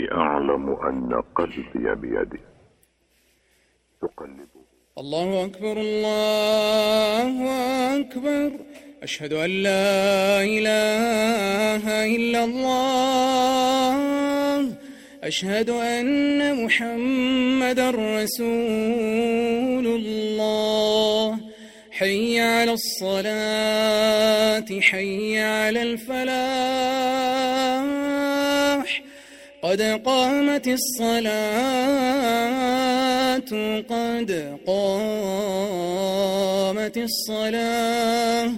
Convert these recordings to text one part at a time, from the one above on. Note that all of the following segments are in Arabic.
أعلم أن قلبي بيدك تقلبه. الله أكبر الله أكبر، أشهد أن لا إله إلا الله، أشهد أن محمدًا رسول الله. حي على الصلاة حي على الفلاح، قد قامت الصلاة قد قامت الصلاة.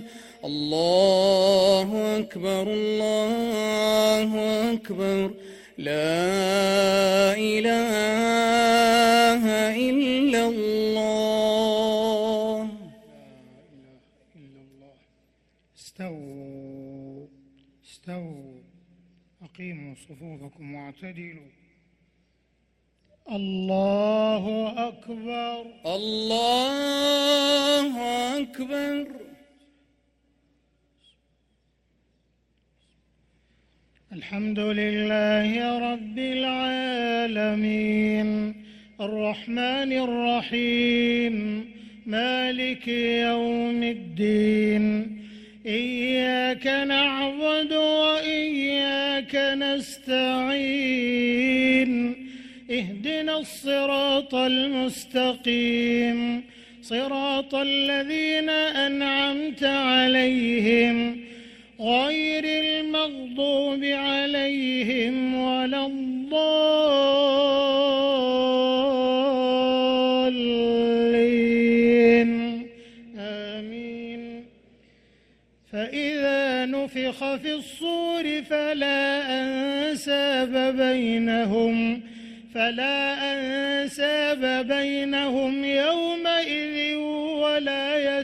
الله أكبر الله أكبر، لا إله إلا الله. استووا أقيموا صفوفكم واعتدلوا. الله أكبر الله أكبر. الحمد لله رب العالمين، الرحمن الرحيم، مالك يوم الدين، إياك نعبد وإياك نستعين، اهدنا الصراط المستقيم، صراط الذين أنعمت عليهم غير المغضوب عليهم ولا الضالين، آمين. فإذا نفخ في الصور فلا أنساب بينهم يومئذ ولا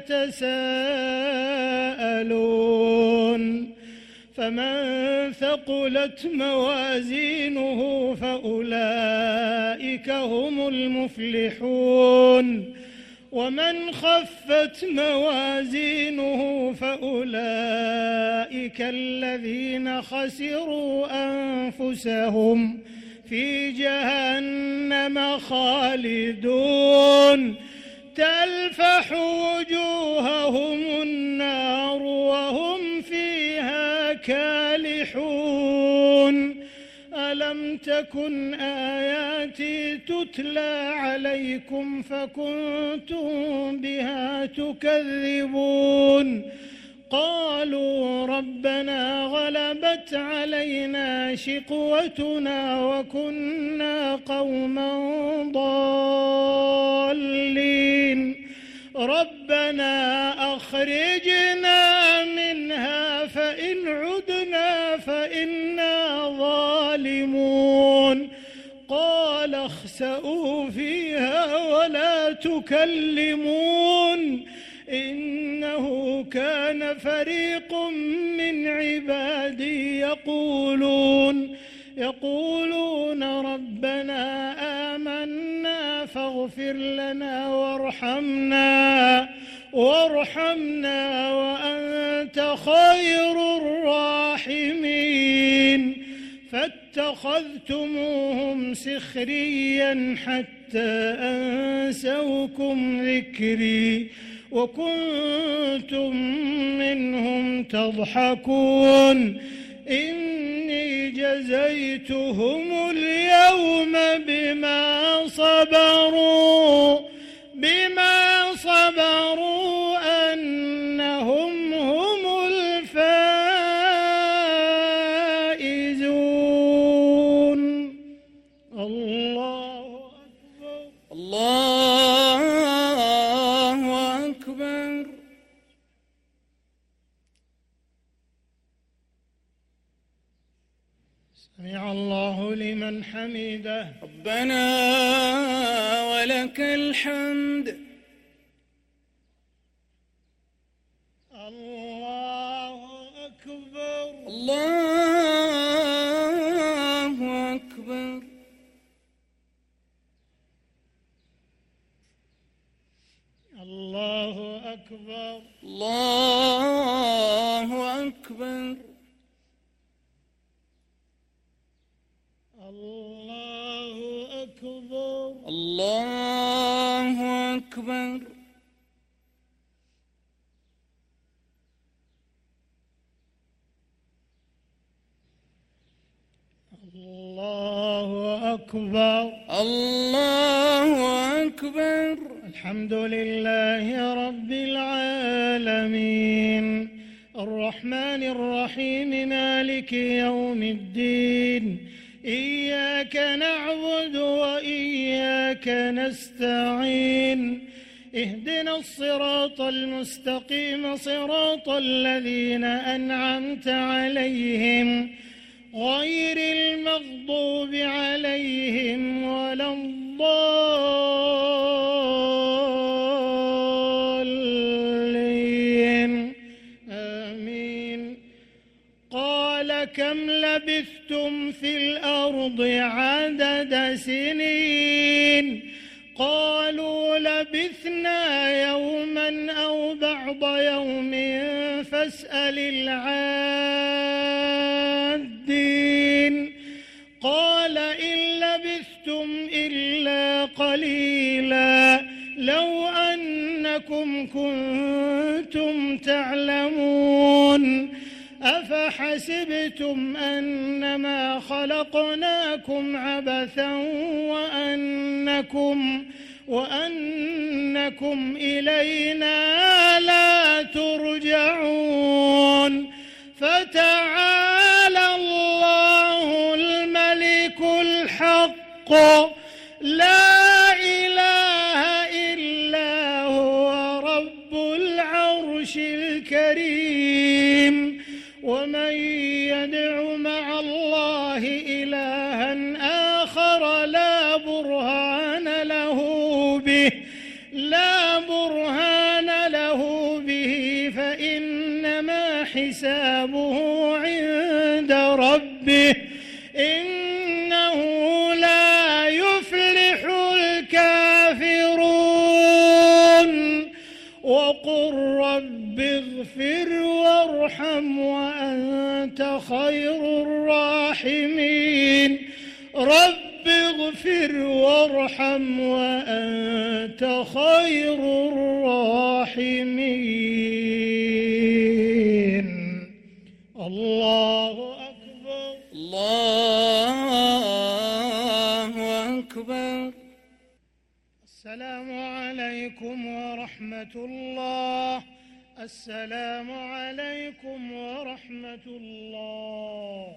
يتساءلون. فمن ثقلت موازينه فأولئك هم المفلحون، ومن خفت موازينه فأولئك الذين خسروا أنفسهم في جهنم خالدون، تلفح وجوههم النار وهم فيها كالحون. ألم تكن آياتي تتلى عليكم فكنتم بها تكذبون؟ قالوا ربنا غلبت علينا شقوتنا وكنا قوما ضالين، ربنا أخرجنا منها فإن عدنا فإنا ظالمون. قال اخسئوا فيها ولا تكلمون، إنه كان فريق من عبادي يقولون ربنا آمنا فاغفر لنا وارحمنا وأنت خير الراحمين. فاتخذتموهم سخريا حتى أنسوكم ذكري وكنتم منهم تضحكون. إني جزيتهم اليوم بما صبروا أنهم هم الفائزون. الله أكبر الله أكبر. سمع الله لمن حمده. ربنا ولك الحمد. الله أكبر الله أكبر. الله أكبر الله أكبر. الله أكبر. الله أكبر. الحمد لله رب العالمين الرحمن الرحيم مالك يوم الدين إياك نعبد وإياك نستعين اهدنا الصراط المستقيم صراط الذين أنعمت عليهم غير المغضوب عليهم ولا الضالين آمين. قال كم لبثتم في الأرض عدد سنين قالوا لبثنا يوما أو بعض يوم فاسأل العادين. قال إن لبثتم إلا قليلا لو أنكم كنتم تعلمون أفحسبتم أنما خلقناكم عبثا وأنكم إلينا لا ترجعون. فتعالى الله الملك الحق لا إله إلا هو رب العرش الكريم. ومن يدع مع الله إلها آخر لا برهان له به فإنما حسابه عند ربه إنه لا يفلح الكافرون. وقل رب اغفر وارحم وأنت خير الراحمين. رب اغفر وارحم وأنت خير الراحمين. الله أكبر. الله أكبر. السلام عليكم ورحمة الله. السلام عليكم ورحمة الله.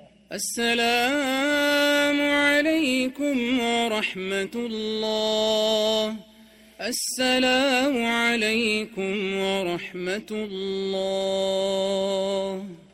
السلام عليكم ورحمة الله. السلام عليكم ورحمة الله.